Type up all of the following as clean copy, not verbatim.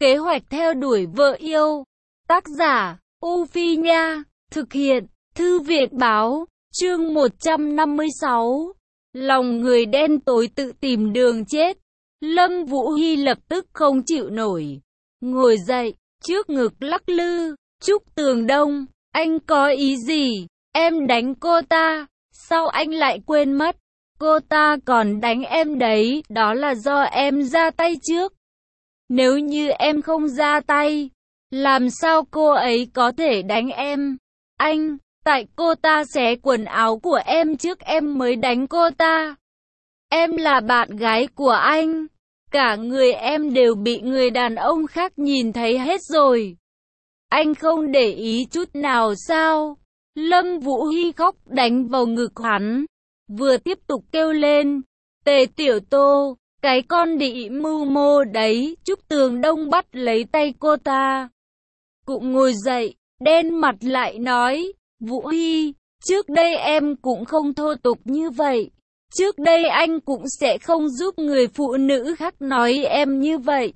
Kế hoạch theo đuổi vợ yêu. Tác giả, U Phi Nha. Thực hiện, Thư viện Báo. Chương 156. Lòng người đen tối tự tìm đường chết. Lâm Vũ Hy lập tức không chịu nổi. Ngồi dậy, trước ngực lắc lư. Trúc Tường Đông, anh có ý gì? Em đánh cô ta, sao anh lại quên mất? Cô ta còn đánh em đấy, đó là do em ra tay trước. Nếu như em không ra tay, làm sao cô ấy có thể đánh em? Anh, tại cô ta xé quần áo của em trước em mới đánh cô ta. Em là bạn gái của anh, cả người em đều bị người đàn ông khác nhìn thấy hết rồi. Anh không để ý chút nào sao? Lâm Vũ Hy khóc đánh vào ngực hắn, vừa tiếp tục kêu lên, Tề Tiểu Tô, cái con đĩ mưu mô đấy. Trúc Tường Đông bắt lấy tay cô ta, cũng ngồi dậy, đen mặt lại nói, Vũ Hy, trước đây em cũng không thô tục như vậy. Trước đây anh cũng sẽ không giúp người phụ nữ khác nói em như vậy.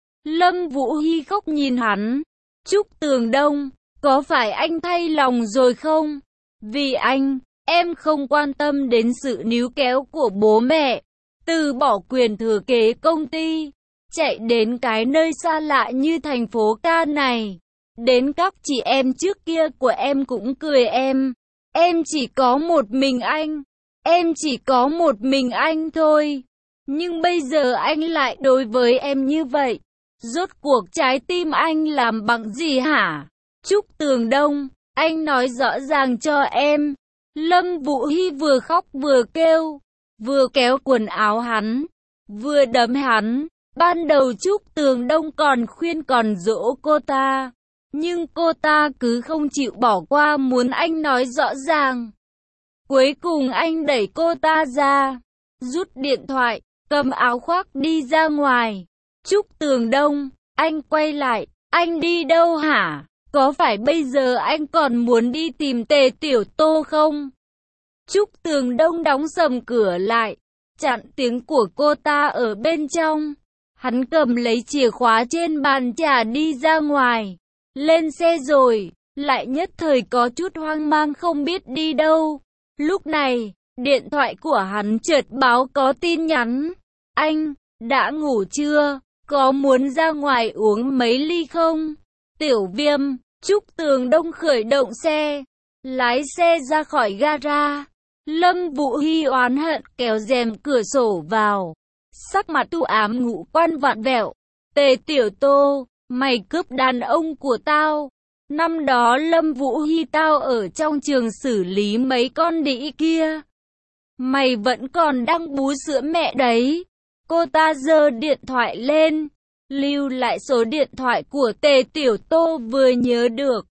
Lâm Vũ Hy khóc nhìn hắn, Trúc Tường Đông, có phải anh thay lòng rồi không? Vì anh, em không quan tâm đến sự níu kéo của bố mẹ, từ bỏ quyền thừa kế công ty, chạy đến cái nơi xa lạ như thành phố ca này. Đến các chị em trước kia của em cũng cười em. Em chỉ có một mình anh. Em chỉ có một mình anh thôi. Nhưng bây giờ anh lại đối với em như vậy. Rốt cuộc trái tim anh làm bằng gì hả? Trúc Tường Đông, anh nói rõ ràng cho em. Lâm Vũ Hy vừa khóc vừa kêu, vừa kéo quần áo hắn, vừa đấm hắn. Ban đầu Trúc Tường Đông còn khuyên còn dỗ cô ta, nhưng cô ta cứ không chịu bỏ qua, muốn anh nói rõ ràng. Cuối cùng anh đẩy cô ta ra, rút điện thoại, cầm áo khoác đi ra ngoài. Trúc Tường Đông, anh quay lại, anh đi đâu hả? Có phải bây giờ anh còn muốn đi tìm Tề Tiểu Tô không? Trúc Tường Đông đóng sầm cửa lại, chặn tiếng của cô ta ở bên trong. Hắn cầm lấy chìa khóa trên bàn trà đi ra ngoài. Lên xe rồi, lại nhất thời có chút hoang mang không biết đi đâu. Lúc này, điện thoại của hắn chợt báo có tin nhắn. Anh, đã ngủ chưa? Có muốn ra ngoài uống mấy ly không? Tiểu Viêm. Trúc Tường Đông khởi động xe, lái xe ra khỏi gara. Lâm Vũ Hy oán hận kéo rèm cửa sổ vào, sắc mặt u ám ngũ quan vặn vẹo. Tề Tiểu Tô, mày cướp đàn ông của tao. Năm đó Lâm Vũ Hy tao ở trong trường xử lý mấy con đĩ kia. Mày vẫn còn đang bú sữa mẹ đấy. Cô ta giơ điện thoại lên, lưu lại số điện thoại của Tề Tiểu Tô vừa nhớ được.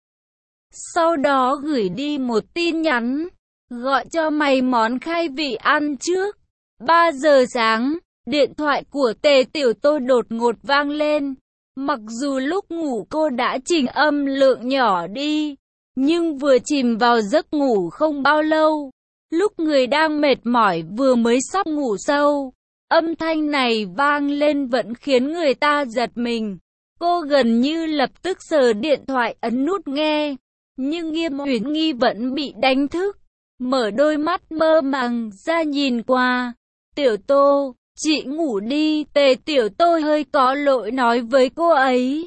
Sau đó gửi đi một tin nhắn, gọi cho mày món khai vị ăn trước. 3 giờ sáng, điện thoại của Tề Tiểu Tô đột ngột vang lên. Mặc dù lúc ngủ cô đã chỉnh âm lượng nhỏ đi, nhưng vừa chìm vào giấc ngủ không bao lâu, lúc người đang mệt mỏi vừa mới sắp ngủ sâu, âm thanh này vang lên vẫn khiến người ta giật mình. Cô gần như lập tức sờ điện thoại ấn nút nghe, nhưng Nghiêm Uyển Nghi vẫn bị đánh thức, mở đôi mắt mơ màng ra nhìn qua. Tiểu Tô, chị ngủ đi. Tề Tiểu Tô hơi có lỗi nói với cô ấy.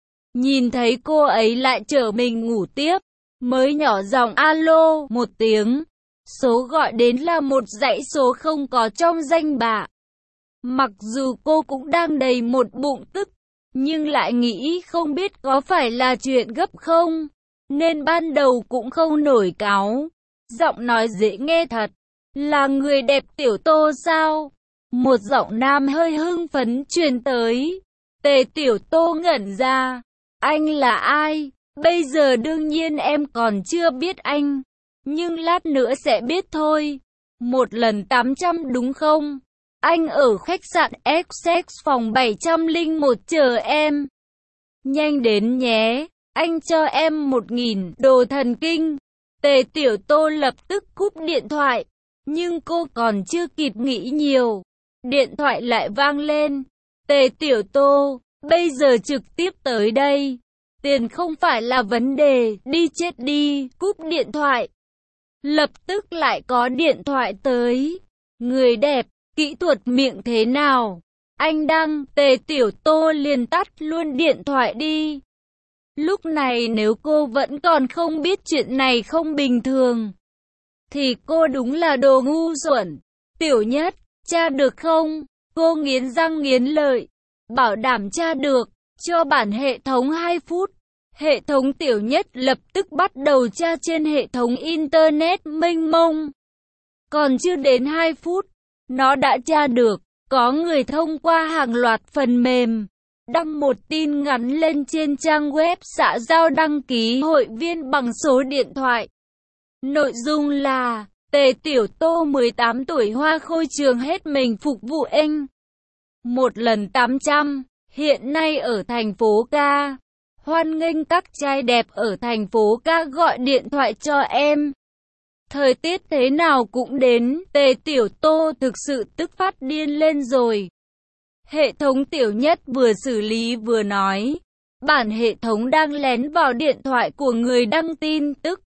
Nhìn thấy cô ấy lại chở mình ngủ tiếp, mới nhỏ giọng alo một tiếng. Số gọi đến là một dãy số không có trong danh bạ. Mặc dù cô cũng đang đầy một bụng tức, nhưng lại nghĩ không biết có phải là chuyện gấp không, nên ban đầu cũng không nổi cáu. Giọng nói dễ nghe thật. Là người đẹp Tiểu Tô sao? Một giọng nam hơi hưng phấn truyền tới. Tề Tiểu Tô ngẩn ra. Anh là ai? Bây giờ đương nhiên em còn chưa biết anh, nhưng lát nữa sẽ biết thôi. Một lần 800 đúng không? Anh ở khách sạn XX phòng 701 chờ em. Nhanh đến nhé, anh cho em 1.000 đồ thần kinh. Tề Tiểu Tô lập tức cúp điện thoại, nhưng cô còn chưa kịp nghĩ nhiều, điện thoại lại vang lên. Tề Tiểu Tô, Bây giờ trực tiếp tới đây. Tiền không phải là vấn đề, đi chết đi, cúp điện thoại. Lập tức lại có điện thoại tới. Người đẹp, kỹ thuật miệng thế nào? Anh Đăng, Tề Tiểu Tô liền tắt luôn điện thoại đi. Lúc này nếu cô vẫn còn không biết chuyện này không bình thường, thì cô đúng là đồ ngu xuẩn. Tiểu Nhất, tra được không? Cô nghiến răng nghiến lợi. Bảo đảm tra được, cho bản hệ thống 2 phút. Hệ thống Tiểu Nhất lập tức bắt đầu tra trên hệ thống Internet mênh mông. Còn chưa đến 2 phút, nó đã tra được. Có người thông qua hàng loạt phần mềm, đăng một tin ngắn lên trên trang web xã giao đăng ký hội viên bằng số điện thoại. Nội dung là, Tề Tiểu Tô 18 tuổi hoa khôi trường hết mình phục vụ anh. Một lần 800, hiện nay ở thành phố Ca. Hoan nghênh các trai đẹp ở thành phố Ca gọi điện thoại cho em. Thời tiết thế nào cũng đến, Tề Tiểu Tô thực sự tức phát điên lên rồi. Hệ thống Tiểu Nhất vừa xử lý vừa nói, bản hệ thống đang lén vào điện thoại của người đăng tin tức.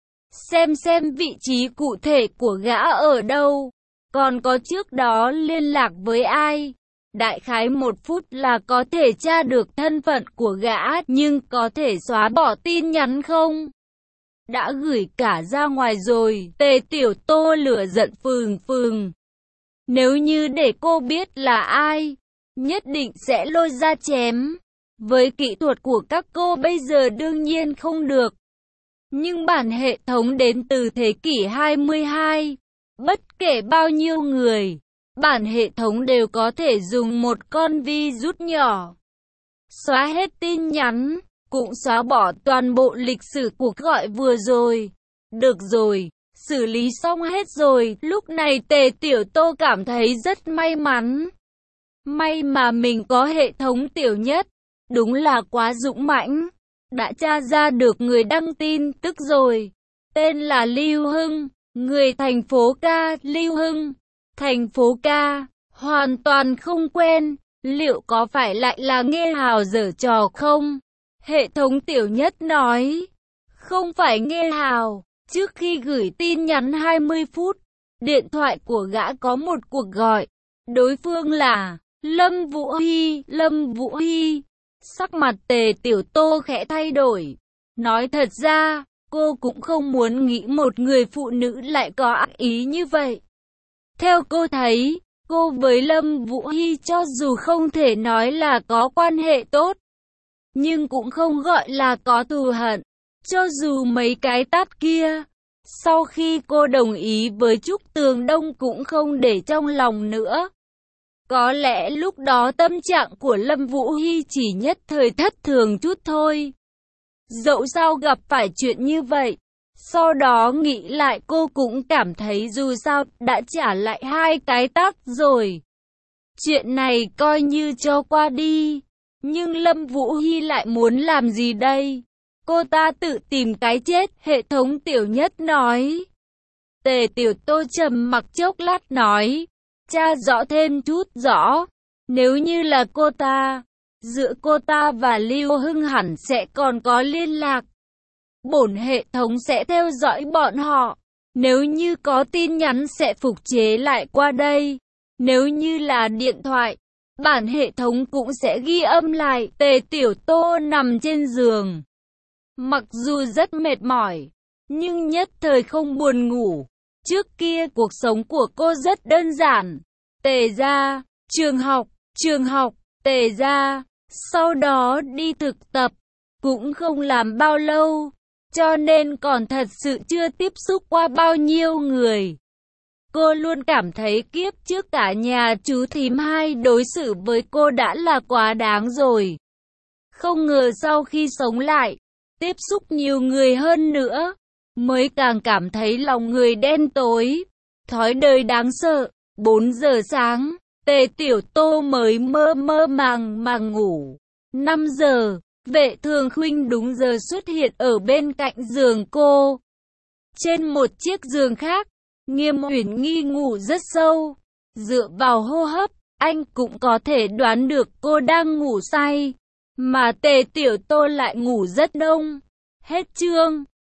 Xem vị trí cụ thể của gã ở đâu, còn có trước đó liên lạc với ai. Đại khái 1 phút là có thể tra được thân phận của gã, nhưng có thể xóa bỏ tin nhắn không? Đã gửi cả ra ngoài rồi. Tề Tiểu Tô lửa giận phừng phừng. Nếu như để cô biết là ai, nhất định sẽ lôi ra chém. Với kỹ thuật của các cô bây giờ đương nhiên không được. Nhưng bản hệ thống đến từ thế kỷ 22. Bất kể bao nhiêu người, bản hệ thống đều có thể dùng một con virus nhỏ xóa hết tin nhắn, cũng xóa bỏ toàn bộ lịch sử cuộc gọi vừa rồi. Được rồi, xử lý xong hết rồi. Lúc này Tề Tiểu Tô cảm thấy rất may mắn. May mà mình có hệ thống Tiểu Nhất. Đúng là quá dũng mãnh. Đã tra ra được người đăng tin tức rồi. Tên là Lưu Hưng, người thành phố Ca. Lưu Hưng, thành phố Ca, hoàn toàn không quen. Liệu có phải lại là Nghe Hào giở trò không? Hệ thống Tiểu Nhất nói, không phải Nghe Hào. Trước khi gửi tin nhắn 20 phút, điện thoại của gã có một cuộc gọi. Đối phương là Lâm Vũ Hy. Lâm Vũ Hy. Sắc mặt Tề Tiểu Tô khẽ thay đổi. Nói thật ra, cô cũng không muốn nghĩ một người phụ nữ lại có ác ý như vậy. Theo cô thấy, cô với Lâm Vũ Hy cho dù không thể nói là có quan hệ tốt, nhưng cũng không gọi là có thù hận. Cho dù mấy cái tát kia, sau khi cô đồng ý với Trúc Tường Đông cũng không để trong lòng nữa. Có lẽ lúc đó tâm trạng của Lâm Vũ Hy chỉ nhất thời thất thường chút thôi. Dẫu sao gặp phải chuyện như vậy, sau đó nghĩ lại cô cũng cảm thấy dù sao đã trả lại 2 cái tát rồi. Chuyện này coi như cho qua đi. Nhưng Lâm Vũ Hy lại muốn làm gì đây? Cô ta tự tìm cái chết, hệ thống Tiểu Nhất nói. Tề Tiểu Tô trầm mặc chốc lát nói, tra rõ thêm chút rõ. Nếu như là cô ta, giữa cô ta và Lưu Hưng hẳn sẽ còn có liên lạc. Bổn hệ thống sẽ theo dõi bọn họ. Nếu như có tin nhắn sẽ phục chế lại qua đây. Nếu như là điện thoại, bản hệ thống cũng sẽ ghi âm lại. Tề Tiểu Tô nằm trên giường. Mặc dù rất mệt mỏi, nhưng nhất thời không buồn ngủ. Trước kia cuộc sống của cô rất đơn giản. Tề gia, trường học, Tề gia. Sau đó đi thực tập, cũng không làm bao lâu, cho nên còn thật sự chưa tiếp xúc qua bao nhiêu người. Cô luôn cảm thấy kiếp trước cả nhà chú thím hai đối xử với cô đã là quá đáng rồi. Không ngờ sau khi sống lại, tiếp xúc nhiều người hơn nữa, mới càng cảm thấy lòng người đen tối, thói đời đáng sợ. 4 giờ sáng, Tề Tiểu Tô mới mơ màng ngủ. 5 giờ, Vệ Thường Khuynh đúng giờ xuất hiện ở bên cạnh giường cô. Trên một chiếc giường khác, Nghiêm Uyển Nghi ngủ rất sâu, dựa vào hô hấp, Anh cũng có thể đoán được cô đang ngủ say, mà Tề Tiểu Tô lại ngủ rất đông. Hết chương.